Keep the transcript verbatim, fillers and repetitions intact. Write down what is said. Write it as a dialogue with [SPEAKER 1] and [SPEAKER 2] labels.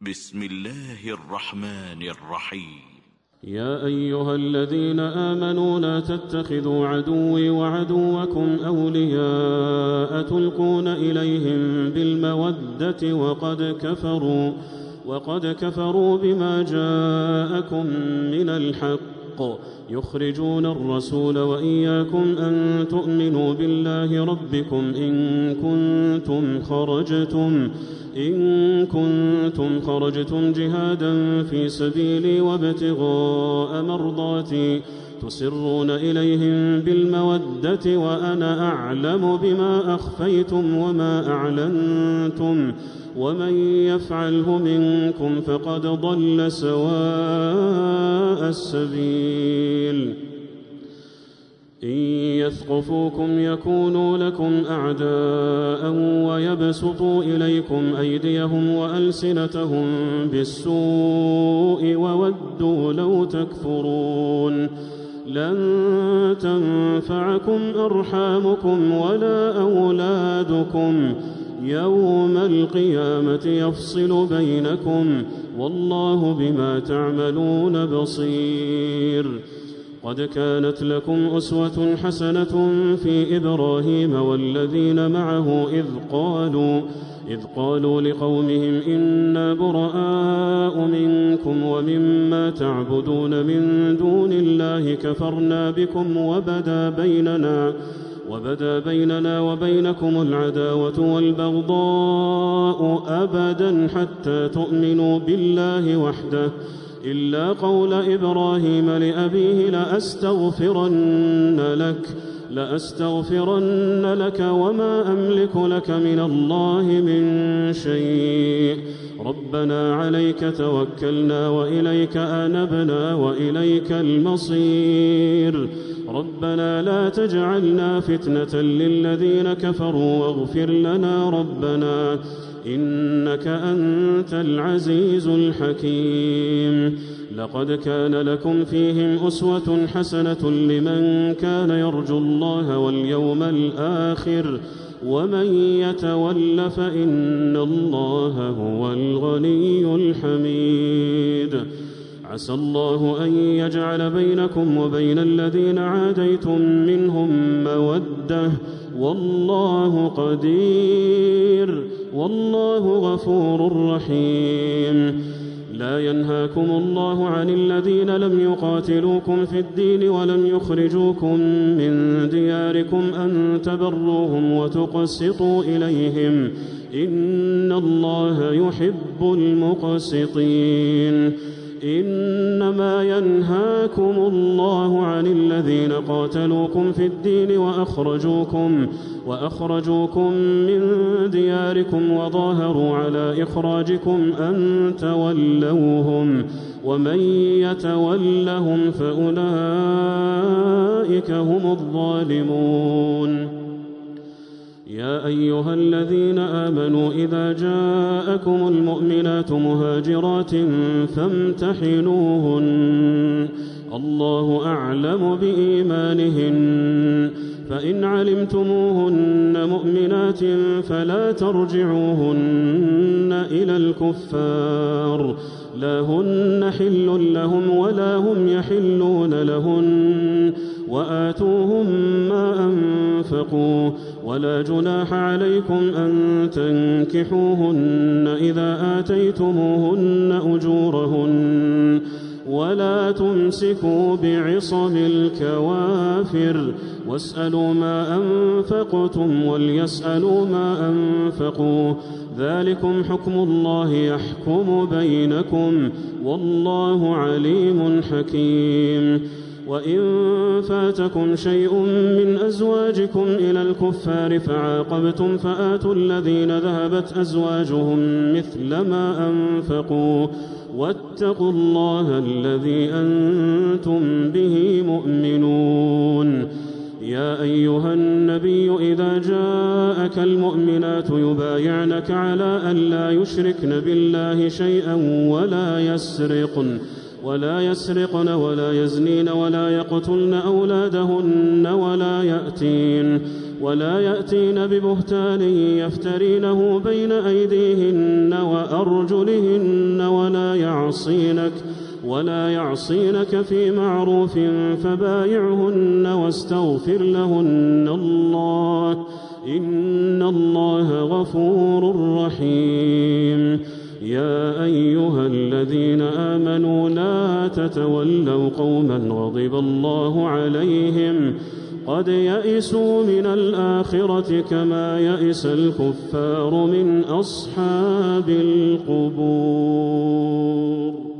[SPEAKER 1] بسم الله الرحمن الرحيم.
[SPEAKER 2] يا أيها الذين آمنوا لا تتخذوا عدوي وعدوكم أولياء تلقون إليهم بالمودة وقد كفروا وقد كفروا بما جاءكم من الحق يخرجون الرسول وإياكم أن تؤمنوا بالله ربكم إن كنتم خرجتم إن كنتم خرجتم جهادا في سبيلي وابتغاء مرضاتي تسرون إليهم بالمودة وأنا أعلم بما أخفيتم وما أعلنتم ومن يفعله منكم فقد ضل سواء السبيل. إن يثقفوكم يكونوا لكم أعداء ويبسطوا إليكم أيديهم وألسنتهم بالسوء وودوا لو تكفرون. لن تنفعكم أرحامكم ولا أولادكم يوم القيامة يفصل بينكم والله بما تعملون بصير. قد كانت لكم أسوة حسنة في إبراهيم والذين معه إذ قالوا إذ قالوا لقومهم إنا براء منكم ومما تعبدون من دون الله كفرنا بكم وبدا بيننا وبدا بيننا وبينكم العداوة والبغضاء أبدا حتى تؤمنوا بالله وحده إلا قول إبراهيم لأبيه لأستغفرن لك لأستغفرن لك وما أملك لك من الله من شيء ربنا عليك توكلنا وإليك أنبنا وإليك المصير ربنا لا تجعلنا فتنة للذين كفروا واغفر لنا ربنا إنك أنت العزيز الحكيم. لقد كان لكم فيهم أسوة حسنة لمن كان يرجو الله واليوم الآخر ومن يتول فإن الله هو الغني الحميد. عسى الله أن يجعل بينكم وبين الذين عاديتم منهم مودة والله قدير والله غفور رحيم. لا ينهاكم الله عن الذين لم يقاتلوكم في الدين ولم يخرجوكم من دياركم أن تبروهم وتقسطوا إليهم إن الله يحب المقسطين. إنما ينهاكم الله عن الذين قاتلوكم في الدين وأخرجوكم وأخرجوكم من دياركم وظاهروا على إخراجكم أن تولوهم ومن يتولهم فأولئك هم الظالمون. يا أيها الذين آمنوا إذا جاءكم المؤمنات مهاجرات فامتحنوهن الله أعلم بإيمانهن فإن علمتموهن مؤمنات فلا ترجعوهن إلى الكفار لا هن حل لهم ولا هم يحلون لهن وآتوهم ما أنفقوا ولا جناح عليكم أن تنكحوهن إذا آتيتموهن أجورهن ولا تمسكوا بعصم الكوافر واسألوا ما أنفقتم وليسألوا ما أنفقوا ذلكم حكم الله يحكم بينكم والله عليم حكيم. وإن فاتكم شيء من أزواجكم إلى الكفار فعاقبتم فآتوا الذين ذهبت أزواجهم مثل ما أنفقوا واتقوا الله الذي أنتم به مؤمنون. يا أيها النبي إذا جاءك المؤمنات يبايعنك على أن لا يشركن بالله شيئا ولا يسرقن ولا يسرقن ولا يزنين ولا يقتلن أولادهن ولا يأتين ولا يأتين ببهتان يفترينه بين أيديهن وأرجلهن ولا يعصينك ولا يعصينك في معروف فبايعهن واستغفر لهن الله إن الله غفور رحيم. يا أيها الذين آمنوا لا تتولوا قوما غضب الله عليهم قد يئسوا من الآخرة كما يئس الكفار من أصحاب القبور.